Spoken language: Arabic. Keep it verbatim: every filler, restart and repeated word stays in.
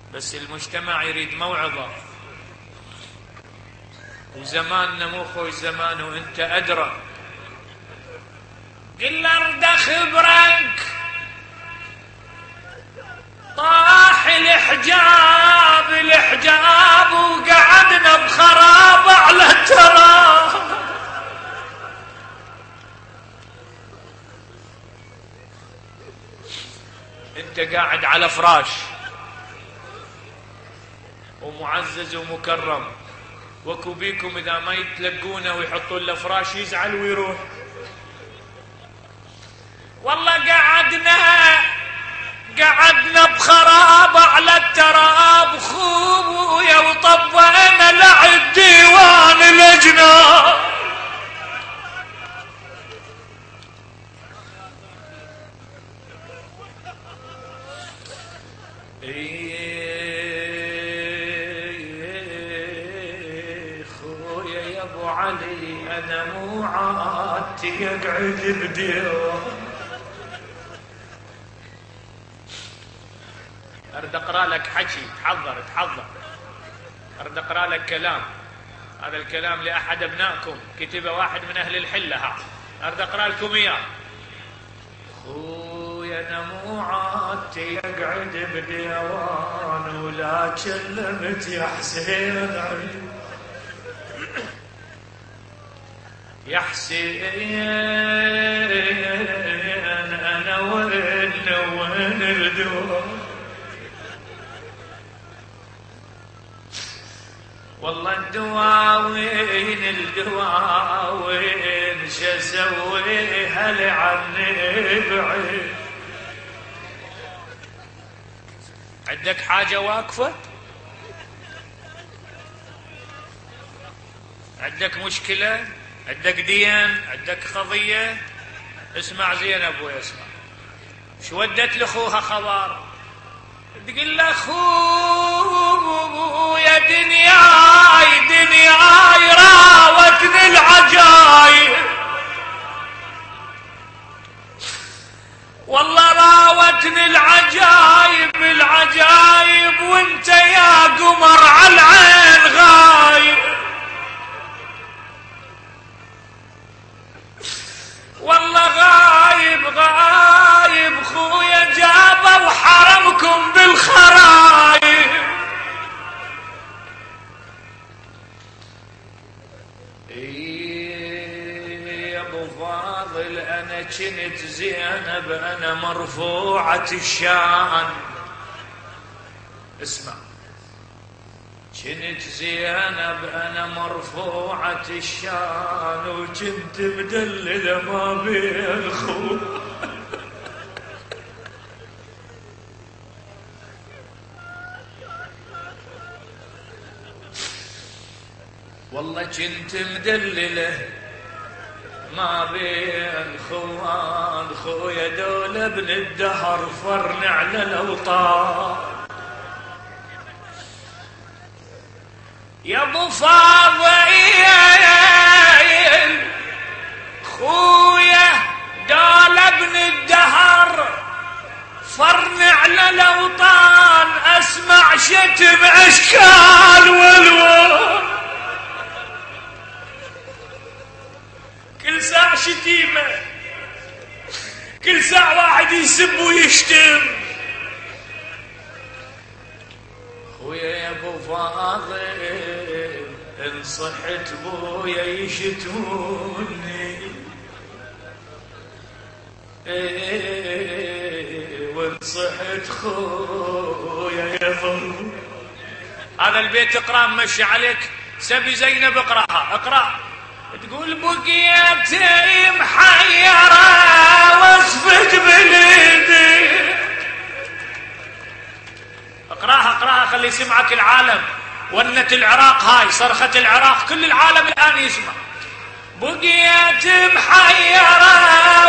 بس المجتمع يريد موعظة، وزماننا مو خوي زمان وانت أدرى. قل ارد خبرك طاح الحجاب الحجاب وقعدنا بخراب على التراب. انت قاعد على فراش ومعزز ومكرم، وكو بيكم اذا ما يتلقونه ويحطون له فراش يزعل ويروح. والله قعدنا قعدنا بخراب على التراب خويا وطبقنا لعب ديوان الأجناب. ايه خويا يا ابو علي انا مو عادتي اقعد بديوان. اريد اقرا لك حكي، تحضر تحضر. اريد اقرا لك كلام، هذا الكلام لاحد ابنائكم كتبه واحد من اهل الحله. ها اريد اقرا لكم اياه. خويا انا مو عادتي اقعد بديوان ولا كلمت يا حسين عيون. يا حسين انا وين وين الدوام. والله الدواوين الدواوين شسوي هل عني بعيد. عندك حاجة واقفة؟ عندك مشكلة؟ عندك دين؟ عندك قضية؟ اسمع زين ابوي اسمع. شو ودت لاخوها خبر؟ تقول له خويا دنياي دنياي راوتني العجايب. والله راوتني العجايب العجايب وانت يا قمر على العين غايب. والله غايب غايب خويا جابه وحرمكم بالخرايب. ايه يا ابو فاضل انا كنت زينب انا مرفوعة الشان. اسمع، كنت زينب انا مرفوعة الشان وكنت مدللة ما بين خو. والله كنت مدللة ما بين خوان خويا دول ابن الدهر فرن على الاوطان. يا ابو فاضل خويا دول ابن الدهر فرن على الاوطان. اسمع شتم اشكال والوان، كل ساعة شتيمة، كل ساعة واحد يسب ويشتم. خويا يا ابو فاضل ان صحت بويا يشتموني ايه وان صحت خويا يظل. هذا البيت اقرا مشي عليك سبي زينب اقراها اقرا. تقول بقيت محيرة وصفت باليدي. اقراها اقراها خلي يسمعك العالم. ونة العراق هاي صرخة العراق كل العالم الآن يسمع. بقيت محيرة